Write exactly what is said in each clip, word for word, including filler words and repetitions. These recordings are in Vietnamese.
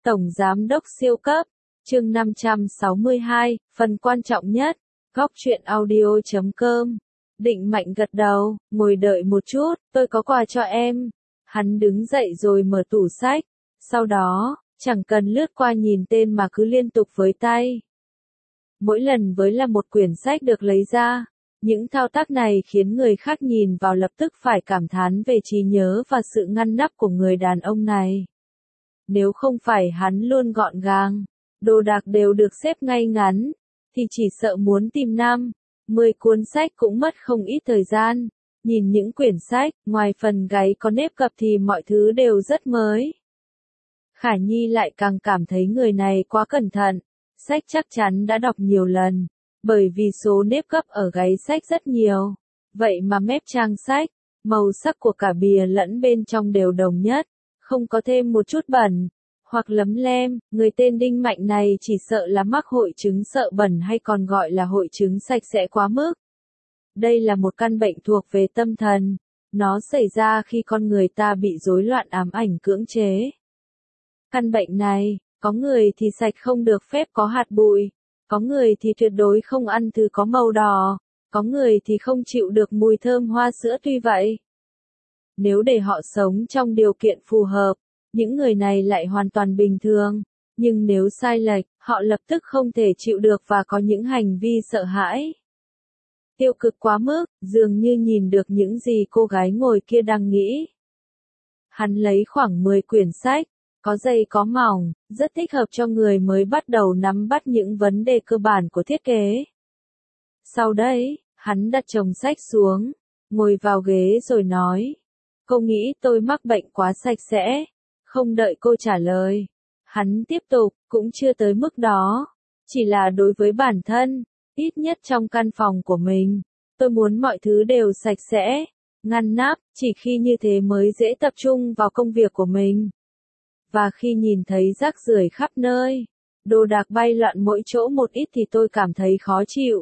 Tổng Giám đốc siêu cấp, chương năm trăm sáu mươi hai, phần quan trọng nhất, góc truyện audio chấm com. Định Mạnh gật đầu, ngồi đợi một chút, tôi có quà cho em. Hắn đứng dậy rồi mở tủ sách, sau đó, chẳng cần lướt qua nhìn tên mà cứ liên tục với tay. Mỗi lần với là một quyển sách được lấy ra. Những thao tác này khiến người khác nhìn vào lập tức phải cảm thán về trí nhớ và sự ngăn nắp của người đàn ông này. Nếu không phải hắn luôn gọn gàng, đồ đạc đều được xếp ngay ngắn, thì chỉ sợ muốn tìm năm, mười cuốn sách cũng mất không ít thời gian. Nhìn những quyển sách, ngoài phần gáy có nếp gập thì mọi thứ đều rất mới. Khả Nhi lại càng cảm thấy người này quá cẩn thận, sách chắc chắn đã đọc nhiều lần. Bởi vì số nếp gấp ở gáy sách rất nhiều. Vậy mà mép trang sách, màu sắc của cả bìa lẫn bên trong đều đồng nhất, không có thêm một chút bẩn, hoặc lấm lem. Người tên Đinh Mạnh này chỉ sợ là mắc hội chứng sợ bẩn hay còn gọi là hội chứng sạch sẽ quá mức. Đây là một căn bệnh thuộc về tâm thần. Nó xảy ra khi con người ta bị rối loạn ám ảnh cưỡng chế. Căn bệnh này, có người thì sạch không được phép có hạt bụi. Có người thì tuyệt đối không ăn thứ có màu đỏ, có người thì không chịu được mùi thơm hoa sữa. Tuy vậy, nếu để họ sống trong điều kiện phù hợp, những người này lại hoàn toàn bình thường, nhưng nếu sai lệch, họ lập tức không thể chịu được và có những hành vi sợ hãi. Tiêu cực quá mức, dường như nhìn được những gì cô gái ngồi kia đang nghĩ. Hắn lấy khoảng mười quyển sách. Có dày có mỏng, rất thích hợp cho người mới bắt đầu nắm bắt những vấn đề cơ bản của thiết kế. Sau đấy, hắn đặt chồng sách xuống, ngồi vào ghế rồi nói. Cô nghĩ tôi mắc bệnh quá sạch sẽ. Không đợi cô trả lời. Hắn tiếp tục, cũng chưa tới mức đó. Chỉ là đối với bản thân, ít nhất trong căn phòng của mình, tôi muốn mọi thứ đều sạch sẽ, ngăn nắp, chỉ khi như thế mới dễ tập trung vào công việc của mình. Và khi nhìn thấy rác rưởi khắp nơi, đồ đạc bay loạn mỗi chỗ một ít thì tôi cảm thấy khó chịu.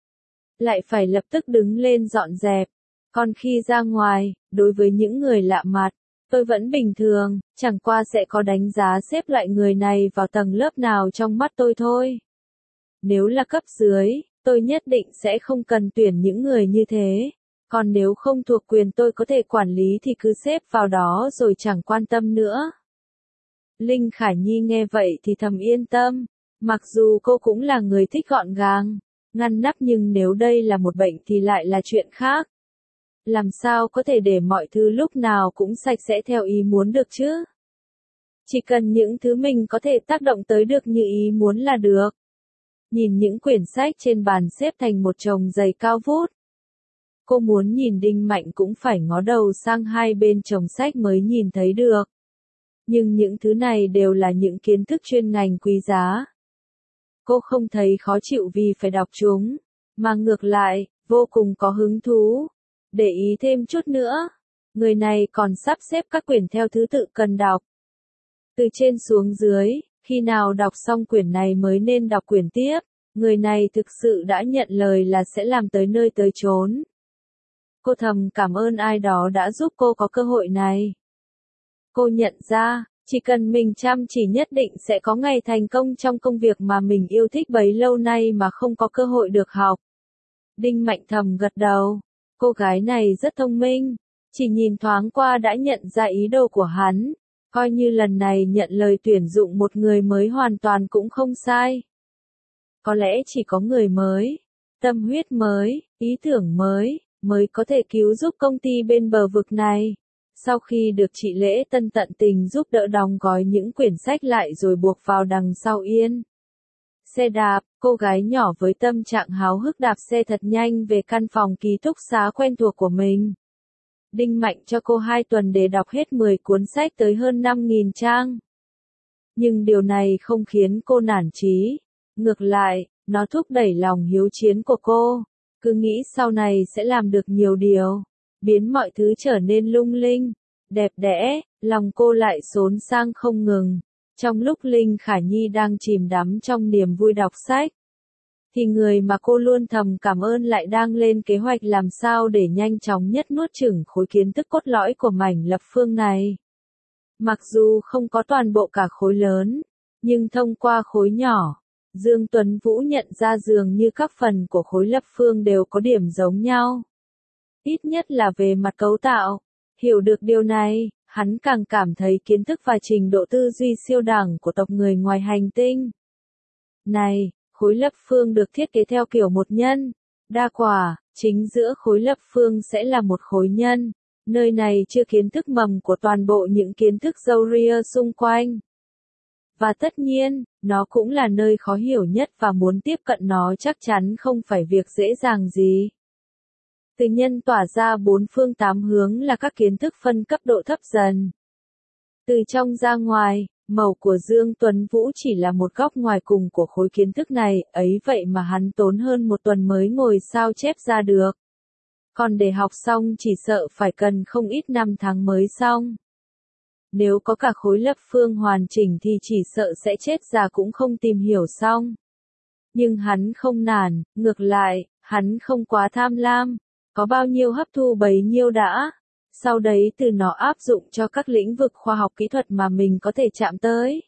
Lại phải lập tức đứng lên dọn dẹp. Còn khi ra ngoài, đối với những người lạ mặt, tôi vẫn bình thường, chẳng qua sẽ có đánh giá xếp loại người này vào tầng lớp nào trong mắt tôi thôi. Nếu là cấp dưới, tôi nhất định sẽ không cần tuyển những người như thế. Còn nếu không thuộc quyền tôi có thể quản lý thì cứ xếp vào đó rồi chẳng quan tâm nữa. Linh Khả Nhi nghe vậy thì thầm yên tâm, mặc dù cô cũng là người thích gọn gàng, ngăn nắp nhưng nếu đây là một bệnh thì lại là chuyện khác. Làm sao có thể để mọi thứ lúc nào cũng sạch sẽ theo ý muốn được chứ? Chỉ cần những thứ mình có thể tác động tới được như ý muốn là được. Nhìn những quyển sách trên bàn xếp thành một chồng dày cao vút. Cô muốn nhìn Đinh Mạnh cũng phải ngó đầu sang hai bên chồng sách mới nhìn thấy được. Nhưng những thứ này đều là những kiến thức chuyên ngành quý giá. Cô không thấy khó chịu vì phải đọc chúng, mà ngược lại, vô cùng có hứng thú. Để ý thêm chút nữa, người này còn sắp xếp các quyển theo thứ tự cần đọc. Từ trên xuống dưới, khi nào đọc xong quyển này mới nên đọc quyển tiếp, người này thực sự đã nhận lời là sẽ làm tới nơi tới chốn. Cô thầm cảm ơn ai đó đã giúp cô có cơ hội này. Cô nhận ra, chỉ cần mình chăm chỉ nhất định sẽ có ngày thành công trong công việc mà mình yêu thích bấy lâu nay mà không có cơ hội được học. Đinh Mạnh thầm gật đầu. Cô gái này rất thông minh, chỉ nhìn thoáng qua đã nhận ra ý đồ của hắn. Coi như lần này nhận lời tuyển dụng một người mới hoàn toàn cũng không sai. Có lẽ chỉ có người mới, tâm huyết mới, ý tưởng mới, mới có thể cứu giúp công ty bên bờ vực này. Sau khi được chị Lễ Tân tận tình giúp đỡ đóng gói những quyển sách lại rồi buộc vào đằng sau yên xe đạp, cô gái nhỏ với tâm trạng háo hức đạp xe thật nhanh về căn phòng ký túc xá quen thuộc của mình. Đinh Mạnh cho cô hai tuần để đọc hết mười cuốn sách tới hơn năm nghìn trang. Nhưng điều này không khiến cô nản chí. Ngược lại, nó thúc đẩy lòng hiếu chiến của cô. Cứ nghĩ sau này sẽ làm được nhiều điều. Biến mọi thứ trở nên lung linh, đẹp đẽ, lòng cô lại xốn sang không ngừng. Trong lúc Linh Khả Nhi đang chìm đắm trong niềm vui đọc sách, thì người mà cô luôn thầm cảm ơn lại đang lên kế hoạch làm sao để nhanh chóng nhất nuốt chửng khối kiến thức cốt lõi của mảnh lập phương này. Mặc dù không có toàn bộ cả khối lớn, Nhưng thông qua khối nhỏ, Dương Tuấn Vũ nhận ra dường như các phần của khối lập phương đều có điểm giống nhau. Ít nhất là về mặt cấu tạo. Hiểu được điều này, hắn càng cảm thấy kiến thức và trình độ tư duy siêu đẳng của tộc người ngoài hành tinh này. Khối lập phương được thiết kế theo kiểu một nhân, đa quả, chính giữa khối lập phương sẽ là một khối nhân. Nơi này chưa kiến thức mầm của toàn bộ những kiến thức râu ria xung quanh. Và tất nhiên, nó cũng là nơi khó hiểu nhất và muốn tiếp cận nó chắc chắn không phải việc dễ dàng gì. Từ nhân tỏa ra bốn phương tám hướng là các kiến thức phân cấp độ thấp dần. Từ trong ra ngoài, màu của Dương Tuấn Vũ chỉ là một góc ngoài cùng của khối kiến thức này, ấy vậy mà hắn tốn hơn một tuần mới ngồi sao chép ra được. Còn để học xong chỉ sợ phải cần không ít năm tháng mới xong. Nếu có cả khối lập phương hoàn chỉnh thì chỉ sợ sẽ chết già cũng không tìm hiểu xong. Nhưng hắn không nản, ngược lại, hắn không quá tham lam, có bao nhiêu hấp thu bấy nhiêu đã. Sau đấy từ nó áp dụng cho các lĩnh vực khoa học kỹ thuật mà mình có thể chạm tới.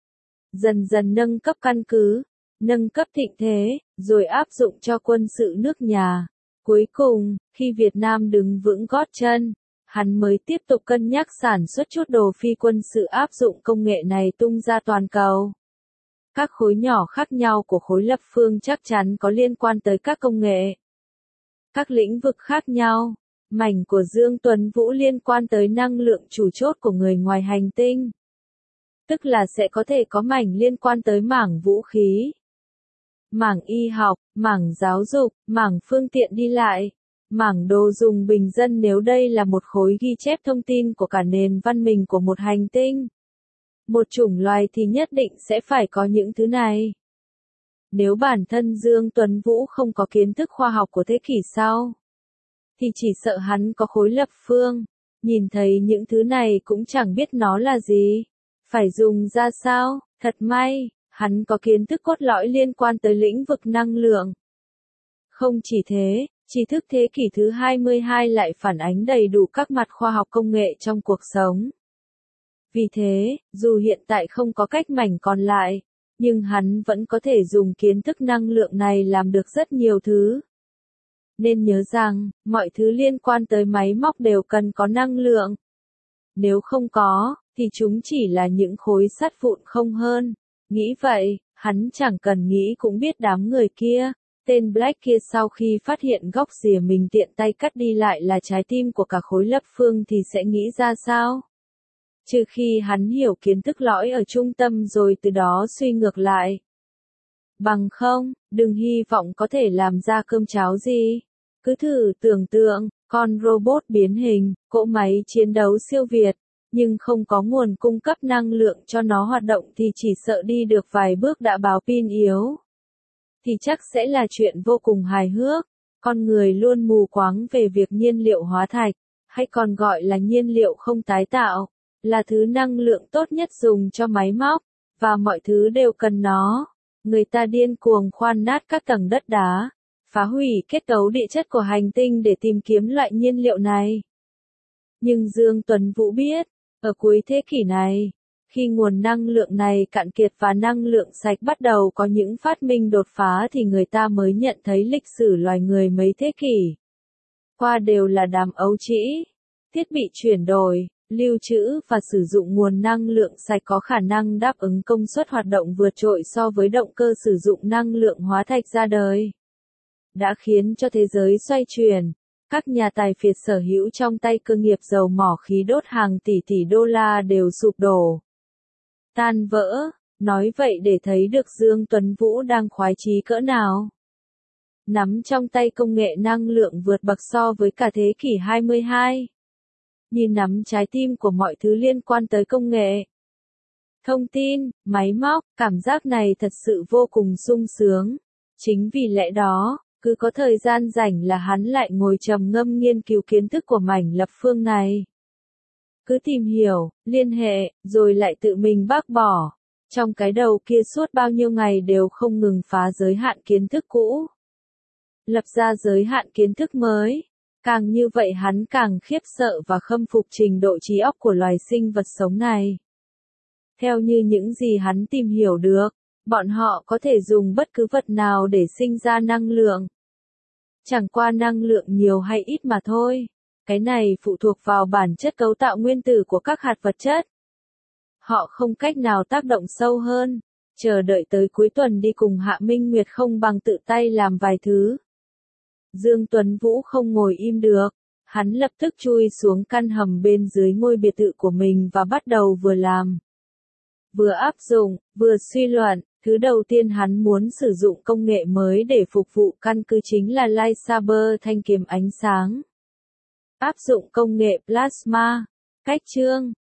Dần dần nâng cấp căn cứ, nâng cấp thịnh thế, rồi áp dụng cho quân sự nước nhà. Cuối cùng, khi Việt Nam đứng vững gót chân, hắn mới tiếp tục cân nhắc sản xuất chút đồ phi quân sự áp dụng công nghệ này tung ra toàn cầu. Các khối nhỏ khác nhau của khối lập phương chắc chắn có liên quan tới các công nghệ. Các lĩnh vực khác nhau, mảnh của Dương Tuấn Vũ liên quan tới năng lượng chủ chốt của người ngoài hành tinh. Tức là sẽ có thể có mảnh liên quan tới mảng vũ khí, mảng y học, mảng giáo dục, mảng phương tiện đi lại, mảng đồ dùng bình dân nếu đây là một khối ghi chép thông tin của cả nền văn minh của một hành tinh. Một chủng loài thì nhất định sẽ phải có những thứ này. Nếu bản thân Dương Tuấn Vũ không có kiến thức khoa học của thế kỷ sau, thì chỉ sợ hắn có khối lập phương, nhìn thấy những thứ này cũng chẳng biết nó là gì, phải dùng ra sao. Thật may, hắn có kiến thức cốt lõi liên quan tới lĩnh vực năng lượng. Không chỉ thế, tri thức thế kỷ thứ hai mươi hai lại phản ánh đầy đủ các mặt khoa học công nghệ trong cuộc sống. Vì thế, dù hiện tại không có cách mảnh còn lại, nhưng hắn vẫn có thể dùng kiến thức năng lượng này làm được rất nhiều thứ. Nên nhớ rằng, mọi thứ liên quan tới máy móc đều cần có năng lượng. Nếu không có, thì chúng chỉ là những khối sắt vụn không hơn. Nghĩ vậy, hắn chẳng cần nghĩ cũng biết đám người kia, tên Black kia sau khi phát hiện góc rìa mình tiện tay cắt đi lại là trái tim của cả khối lập phương thì sẽ nghĩ ra sao. Trừ khi hắn hiểu kiến thức lõi ở trung tâm rồi từ đó suy ngược lại. Bằng không, đừng hy vọng có thể làm ra cơm cháo gì. Cứ thử tưởng tượng, con robot biến hình, cỗ máy chiến đấu siêu việt, nhưng không có nguồn cung cấp năng lượng cho nó hoạt động thì chỉ sợ đi được vài bước đã báo pin yếu. Thì chắc sẽ là chuyện vô cùng hài hước. Con người luôn mù quáng về việc nhiên liệu hóa thạch, hay còn gọi là nhiên liệu không tái tạo, là thứ năng lượng tốt nhất dùng cho máy móc, và mọi thứ đều cần nó. Người ta điên cuồng khoan nát các tầng đất đá, phá hủy kết cấu địa chất của hành tinh để tìm kiếm loại nhiên liệu này. Nhưng Dương Tuấn Vũ biết, ở cuối thế kỷ này, khi nguồn năng lượng này cạn kiệt và năng lượng sạch bắt đầu có những phát minh đột phá thì người ta mới nhận thấy lịch sử loài người mấy thế kỷ qua đều là đám ấu trĩ. Thiết bị chuyển đổi, lưu trữ và sử dụng nguồn năng lượng sạch có khả năng đáp ứng công suất hoạt động vượt trội so với động cơ sử dụng năng lượng hóa thạch ra đời. Đã khiến cho thế giới xoay chuyển, các nhà tài phiệt sở hữu trong tay cơ nghiệp dầu mỏ khí đốt hàng tỷ tỷ đô la đều sụp đổ, tan vỡ. Nói vậy để thấy được Dương Tuấn Vũ đang khoái chí cỡ nào. Nắm trong tay công nghệ năng lượng vượt bậc so với cả thế kỷ hai mươi hai. Như nắm trái tim của mọi thứ liên quan tới công nghệ, thông tin, máy móc, cảm giác này thật sự vô cùng sung sướng. Chính vì lẽ đó, cứ có thời gian rảnh là hắn lại ngồi trầm ngâm nghiên cứu kiến thức của mảnh lập phương này. Cứ tìm hiểu, liên hệ, rồi lại tự mình bác bỏ. Trong cái đầu kia suốt bao nhiêu ngày đều không ngừng phá giới hạn kiến thức cũ, lập ra giới hạn kiến thức mới. Càng như vậy hắn càng khiếp sợ và khâm phục trình độ trí óc của loài sinh vật sống này. Theo như những gì hắn tìm hiểu được, bọn họ có thể dùng bất cứ vật nào để sinh ra năng lượng. Chẳng qua năng lượng nhiều hay ít mà thôi. Cái này phụ thuộc vào bản chất cấu tạo nguyên tử của các hạt vật chất. Họ không cách nào tác động sâu hơn. Chờ đợi tới cuối tuần đi cùng Hạ Minh Nguyệt không bằng tự tay làm vài thứ. Dương Tuấn Vũ không ngồi im được. Hắn lập tức chui xuống căn hầm bên dưới ngôi biệt thự của mình và bắt đầu vừa làm. Vừa áp dụng, vừa suy luận. Thứ đầu tiên hắn muốn sử dụng công nghệ mới để phục vụ căn cứ chính là Lightsaber thanh kiếm ánh sáng. Áp dụng công nghệ plasma. Cách chương